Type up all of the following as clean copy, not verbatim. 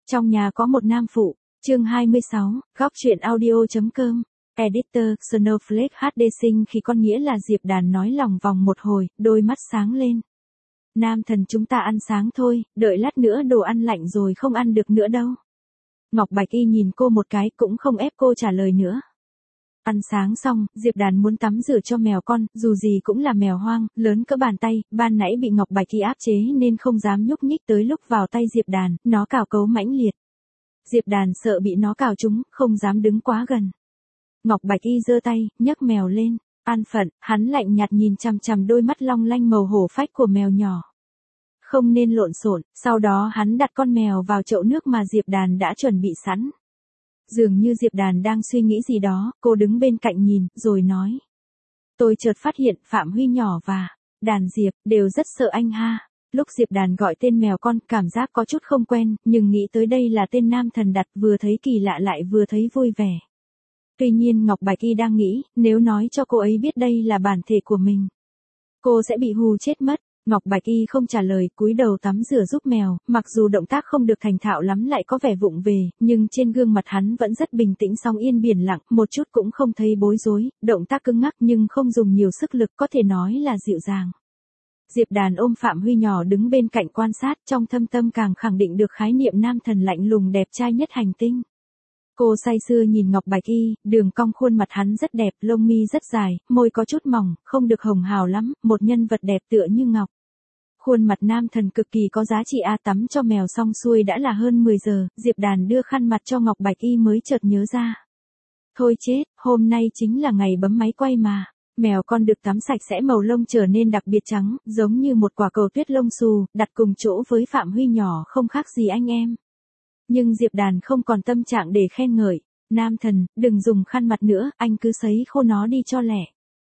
Trong nhà có một nam phụ, chương 26, góc truyện audio.com, editor, Snowflake HD sinh khi con nghĩa là Diệp Đàn nói lòng vòng một hồi, đôi mắt sáng lên. Nam thần chúng ta ăn sáng thôi, đợi lát nữa đồ ăn lạnh rồi không ăn được nữa đâu. Ngọc Bạch Y nhìn cô một cái cũng không ép cô trả lời nữa. Ăn sáng xong, Diệp Đàn muốn tắm rửa cho mèo con, dù gì cũng là mèo hoang, lớn cỡ bàn tay, ban nãy bị Ngọc Bạch Y áp chế nên không dám nhúc nhích tới lúc vào tay Diệp Đàn, nó cào cấu mãnh liệt. Diệp Đàn sợ bị nó cào trúng, không dám đứng quá gần. Ngọc Bạch Y giơ tay, nhấc mèo lên, an phận, hắn lạnh nhạt nhìn chằm chằm đôi mắt long lanh màu hổ phách của mèo nhỏ. Không nên lộn xộn, sau đó hắn đặt con mèo vào chậu nước mà Diệp Đàn đã chuẩn bị sẵn. Dường như Diệp Đàn đang suy nghĩ gì đó, cô đứng bên cạnh nhìn, rồi nói. Tôi chợt phát hiện Phạm Huy nhỏ và Đàn Diệp đều rất sợ anh ha. Lúc Diệp Đàn gọi tên mèo con, cảm giác có chút không quen, nhưng nghĩ tới đây là tên nam thần đặt, vừa thấy kỳ lạ lại vừa thấy vui vẻ. Tuy nhiên Ngọc Bạch Y đang nghĩ, nếu nói cho cô ấy biết đây là bản thể của mình, cô sẽ bị hù chết mất. Ngọc Bạch Y không trả lời, cúi đầu tắm rửa giúp mèo, mặc dù động tác không được thành thạo lắm lại có vẻ vụng về, nhưng trên gương mặt hắn vẫn rất bình tĩnh song yên biển lặng, một chút cũng không thấy bối rối, động tác cứng ngắc nhưng không dùng nhiều sức lực, có thể nói là dịu dàng. Diệp Đàn ôm Phạm Huy nhỏ đứng bên cạnh quan sát, trong thâm tâm càng khẳng định được khái niệm nam thần lạnh lùng đẹp trai nhất hành tinh. Cô say sưa nhìn Ngọc Bạch Y, đường cong khuôn mặt hắn rất đẹp, lông mi rất dài, môi có chút mỏng, không được hồng hào lắm, một nhân vật đẹp tựa như ngọc. Khuôn mặt nam thần cực kỳ có giá trị tắm cho mèo xong xuôi đã là hơn 10 giờ, Diệp Đàn đưa khăn mặt cho Ngọc Bạch Y mới chợt nhớ ra. Thôi chết, hôm nay chính là ngày bấm máy quay mà. Mèo con được tắm sạch sẽ màu lông trở nên đặc biệt trắng, giống như một quả cầu tuyết lông xù, đặt cùng chỗ với Phạm Huy nhỏ không khác gì anh em. Nhưng Diệp Đàn không còn tâm trạng để khen ngợi. Nam thần, đừng dùng khăn mặt nữa, anh cứ sấy khô nó đi cho lẹ.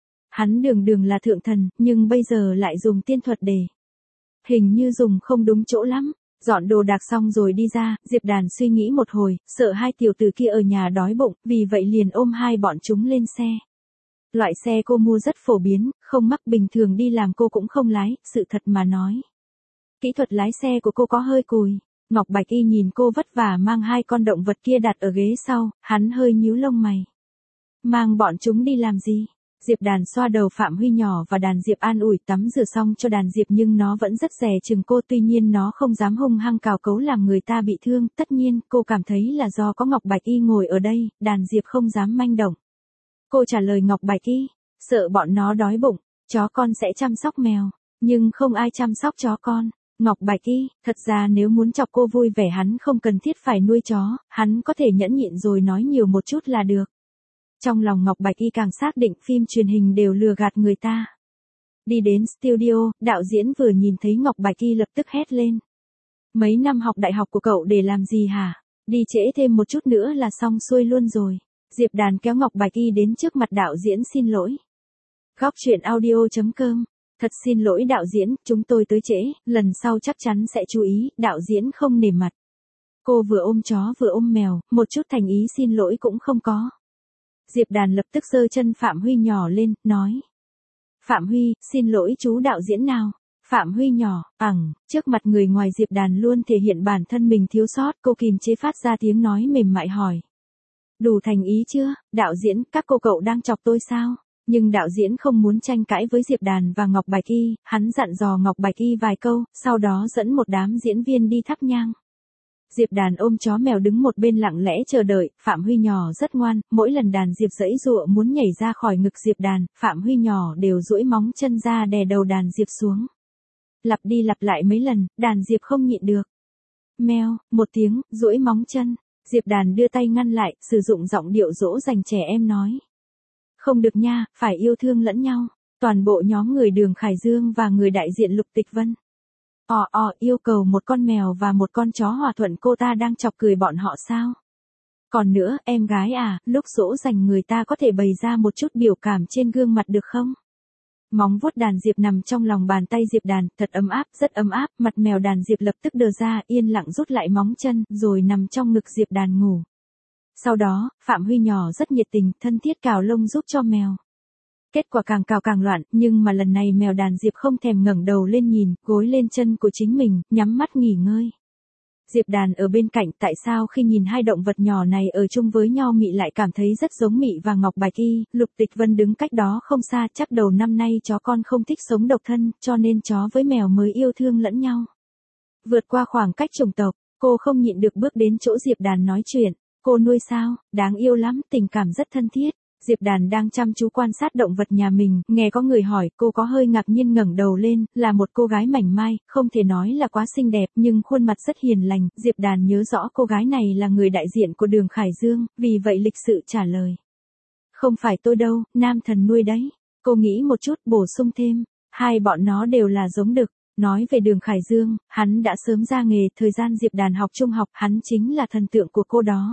Hắn đường là thượng thần, nhưng bây giờ lại dùng tiên thuật để. Hình như dùng không đúng chỗ lắm. Dọn đồ đạc xong rồi đi ra, Diệp Đàn suy nghĩ một hồi, sợ hai tiểu tử kia ở nhà đói bụng, vì vậy liền ôm hai bọn chúng lên xe. Loại xe cô mua rất phổ biến, không mắc, bình thường đi làm cô cũng không lái, sự thật mà nói. Kỹ thuật lái xe của cô có hơi cùi. Ngọc Bạch Y nhìn cô vất vả mang hai con động vật kia đặt ở ghế sau, hắn hơi nhíu lông mày. Mang bọn chúng đi làm gì? Diệp Đàn xoa đầu Phạm Huy nhỏ và Đàn Diệp an ủi, tắm rửa xong cho Đàn Diệp nhưng nó vẫn rất dè chừng cô, tuy nhiên nó không dám hung hăng cào cấu làm người ta bị thương, tất nhiên cô cảm thấy là do có Ngọc Bạch Y ngồi ở đây, Đàn Diệp không dám manh động. Cô trả lời Ngọc Bạch Y, sợ bọn nó đói bụng, chó con sẽ chăm sóc mèo, nhưng không ai chăm sóc chó con. Ngọc Bạch Y, thật ra nếu muốn chọc cô vui vẻ hắn không cần thiết phải nuôi chó, hắn có thể nhẫn nhịn rồi nói nhiều một chút là được. Trong lòng Ngọc Bạch Y càng xác định phim truyền hình đều lừa gạt người ta. Đi đến studio, đạo diễn vừa nhìn thấy Ngọc Bạch Y lập tức hét lên. Mấy năm học đại học của cậu để làm gì hả? Đi trễ thêm một chút nữa là xong xuôi luôn rồi. Diệp Đàn kéo Ngọc Bạch Y đến trước mặt đạo diễn xin lỗi. Góc truyện audio.com. Thật xin lỗi đạo diễn, chúng tôi tới trễ, lần sau chắc chắn sẽ chú ý, đạo diễn không nể mặt. Cô vừa ôm chó vừa ôm mèo, một chút thành ý xin lỗi cũng không có. Diệp Đàn lập tức giơ chân Phạm Huy nhỏ lên, nói. Phạm Huy, xin lỗi chú đạo diễn nào. Phạm Huy nhỏ, trước mặt người ngoài Diệp Đàn luôn thể hiện bản thân mình thiếu sót, cô kìm chế phát ra tiếng nói mềm mại hỏi. Đủ thành ý chưa, đạo diễn, các cậu đang chọc tôi sao? Nhưng đạo diễn không muốn tranh cãi với Diệp Đàn và Ngọc Bạch Y, hắn dặn dò Ngọc Bạch Y vài câu, sau đó dẫn một đám diễn viên đi thắp nhang. Diệp Đàn ôm chó mèo đứng một bên lặng lẽ chờ đợi, Phạm Huy nhỏ rất ngoan, mỗi lần Đàn Diệp giãy giụa muốn nhảy ra khỏi ngực Diệp Đàn, Phạm Huy nhỏ đều duỗi móng chân ra đè đầu Đàn Diệp xuống. Lặp đi lặp lại mấy lần, Đàn Diệp không nhịn được. Meo, một tiếng, duỗi móng chân, Diệp Đàn đưa tay ngăn lại, sử dụng giọng điệu dỗ dành trẻ em nói. Không được nha, phải yêu thương lẫn nhau. Toàn bộ nhóm người Đường Khải Dương và người đại diện Lục Tịch Vân. Yêu cầu một con mèo và một con chó hòa thuận, cô ta đang chọc cười bọn họ sao? Còn nữa, em gái lúc dỗ dành người ta có thể bày ra một chút biểu cảm trên gương mặt được không? Móng vuốt Đàn Diệp nằm trong lòng bàn tay Diệp Đàn, thật ấm áp, rất ấm áp, mặt mèo Đàn Diệp lập tức đờ ra, yên lặng rút lại móng chân, rồi nằm trong ngực Diệp Đàn ngủ. Sau đó, Phạm Huy nhỏ rất nhiệt tình, thân thiết cào lông giúp cho mèo. Kết quả càng cào càng loạn, nhưng mà lần này mèo Đàn Diệp không thèm ngẩng đầu lên nhìn, gối lên chân của chính mình, nhắm mắt nghỉ ngơi. Diệp Đàn ở bên cạnh, tại sao khi nhìn hai động vật nhỏ này ở chung với nhau Mị lại cảm thấy rất giống Mị và Ngọc Bạch Y. Lục Tịch Vân đứng cách đó không xa, chắc đầu năm nay chó con không thích sống độc thân, cho nên chó với mèo mới yêu thương lẫn nhau. Vượt qua khoảng cách chủng tộc, cô không nhịn được bước đến chỗ Diệp Đàn nói chuyện. Cô nuôi sao? Đáng yêu lắm, tình cảm rất thân thiết. Diệp Đàn đang chăm chú quan sát động vật nhà mình, nghe có người hỏi, cô có hơi ngạc nhiên ngẩng đầu lên, là một cô gái mảnh mai, không thể nói là quá xinh đẹp, nhưng khuôn mặt rất hiền lành. Diệp Đàn nhớ rõ cô gái này là người đại diện của Đường Khải Dương, vì vậy lịch sự trả lời. Không phải tôi đâu, Nam Thần nuôi đấy. Cô nghĩ một chút, bổ sung thêm, hai bọn nó đều là giống đực. Nói về Đường Khải Dương, hắn đã sớm ra nghề, thời gian Diệp Đàn học trung học, hắn chính là thần tượng của cô đó.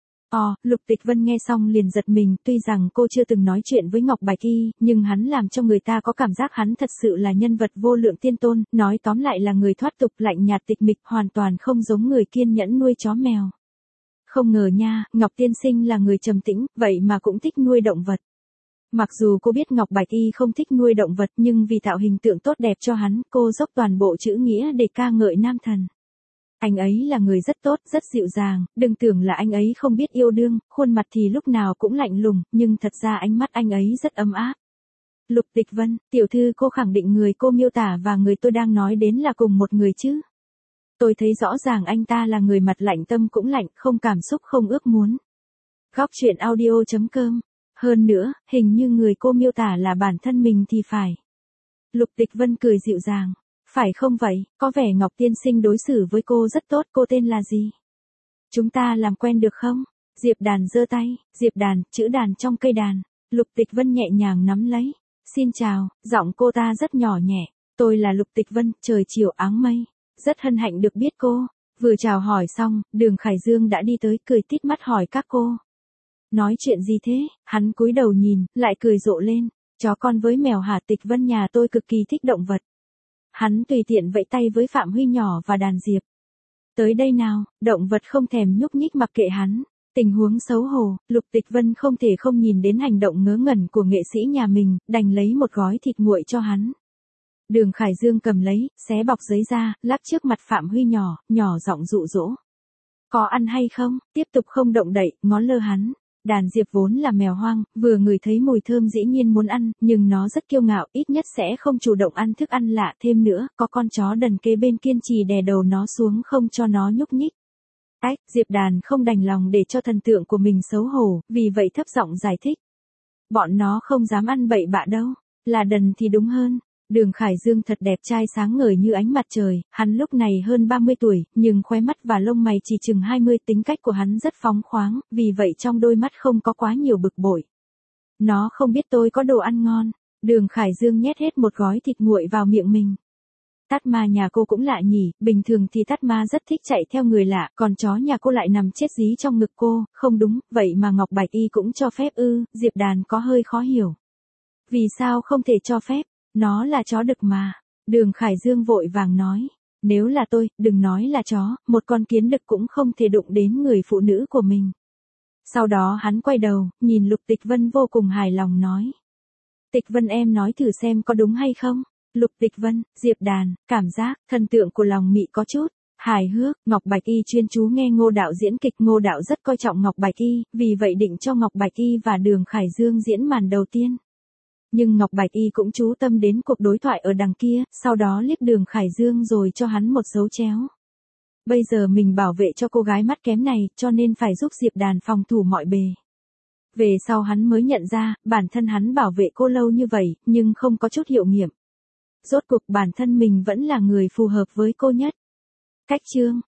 Lục Tịch Vân nghe xong liền giật mình, tuy rằng cô chưa từng nói chuyện với Ngọc Bạch Y, nhưng hắn làm cho người ta có cảm giác hắn thật sự là nhân vật vô lượng tiên tôn, nói tóm lại là người thoát tục, lạnh nhạt tịch mịch, hoàn toàn không giống người kiên nhẫn nuôi chó mèo. Không ngờ nha, Ngọc tiên sinh là người trầm tĩnh, vậy mà cũng thích nuôi động vật. Mặc dù cô biết Ngọc Bạch Y không thích nuôi động vật, nhưng vì tạo hình tượng tốt đẹp cho hắn, cô dốc toàn bộ chữ nghĩa để ca ngợi Nam Thần. Anh ấy là người rất tốt, rất dịu dàng, đừng tưởng là anh ấy không biết yêu đương, khuôn mặt thì lúc nào cũng lạnh lùng, nhưng thật ra ánh mắt anh ấy rất ấm áp. Lục Tịch Vân, tiểu thư, cô khẳng định người cô miêu tả và người tôi đang nói đến là cùng một người chứ? Tôi thấy rõ ràng anh ta là người mặt lạnh tâm cũng lạnh, không cảm xúc không ước muốn. Góc truyện audio.com. Hơn nữa, hình như người cô miêu tả là bản thân mình thì phải. Lục Tịch Vân cười dịu dàng. Phải không vậy, có vẻ Ngọc tiên sinh đối xử với cô rất tốt, cô tên là gì? Chúng ta làm quen được không? Diệp Đàn giơ tay, Diệp Đàn, chữ đàn trong cây đàn. Lục Tịch Vân nhẹ nhàng nắm lấy. Xin chào, giọng cô ta rất nhỏ nhẹ. Tôi là Lục Tịch Vân, trời chiều áng mây. Rất hân hạnh được biết cô. Vừa chào hỏi xong, Đường Khải Dương đã đi tới, cười tít mắt hỏi các cô. Nói chuyện gì thế? Hắn cúi đầu nhìn, lại cười rộ lên. Chó con với mèo hả? Tịch Vân nhà tôi cực kỳ thích động vật. Hắn tùy tiện vẫy tay với Phạm Huy nhỏ và đàn Diệp. Tới đây nào, động vật không thèm nhúc nhích mặc kệ hắn. Tình huống xấu hổ, Lục Tịch Vân không thể không nhìn đến hành động ngớ ngẩn của nghệ sĩ nhà mình, đành lấy một gói thịt nguội cho hắn. Đường Khải Dương cầm lấy, xé bọc giấy ra, lắp trước mặt Phạm Huy nhỏ giọng dụ dỗ. Có ăn hay không? Tiếp tục không động đậy, ngó lơ hắn. Đàn Diệp vốn là mèo hoang, vừa ngửi thấy mùi thơm dĩ nhiên muốn ăn, nhưng nó rất kiêu ngạo, ít nhất sẽ không chủ động ăn thức ăn lạ. Thêm nữa, có con chó đần kế bên kiên trì đè đầu nó xuống không cho nó nhúc nhích. Diệp Đàn không đành lòng để cho thần tượng của mình xấu hổ, vì vậy thấp giọng giải thích. Bọn nó không dám ăn bậy bạ đâu, là đần thì đúng hơn. Đường Khải Dương thật đẹp trai sáng ngời như ánh mặt trời, hắn lúc này hơn 30 tuổi, nhưng khóe mắt và lông mày chỉ chừng 20, tính cách của hắn rất phóng khoáng, vì vậy trong đôi mắt không có quá nhiều bực bội. Nó không biết tôi có đồ ăn ngon. Đường Khải Dương nhét hết một gói thịt nguội vào miệng mình. Tát Ma nhà cô cũng lạ nhỉ, bình thường thì Tát Ma rất thích chạy theo người lạ, còn chó nhà cô lại nằm chết dí trong ngực cô, không đúng, vậy mà Ngọc Bạch Y cũng cho phép ư? Diệp Đàn có hơi khó hiểu. Vì sao không thể cho phép? Nó là chó đực mà. Đường Khải Dương vội vàng nói. Nếu là tôi, đừng nói là chó, một con kiến đực cũng không thể đụng đến người phụ nữ của mình. Sau đó hắn quay đầu, nhìn Lục Tịch Vân vô cùng hài lòng nói. Tịch Vân em nói thử xem có đúng hay không? Lục Tịch Vân, Diệp Đàn, cảm giác, thần tượng của lòng Mị có chút hài hước. Ngọc Bạch Y chuyên chú nghe Ngô Đạo diễn kịch, Ngô Đạo rất coi trọng Ngọc Bạch Y, vì vậy định cho Ngọc Bạch Y và Đường Khải Dương diễn màn đầu tiên. Nhưng Ngọc Bạch Y cũng chú tâm đến cuộc đối thoại ở đằng kia, sau đó liếc Đường Khải Dương rồi cho hắn một dấu chéo. Bây giờ mình bảo vệ cho cô gái mắt kém này, cho nên phải giúp Diệp Đàn phòng thủ mọi bề. Về sau hắn mới nhận ra, bản thân hắn bảo vệ cô lâu như vậy, nhưng không có chút hiệu nghiệm. Rốt cuộc bản thân mình vẫn là người phù hợp với cô nhất. Cách chương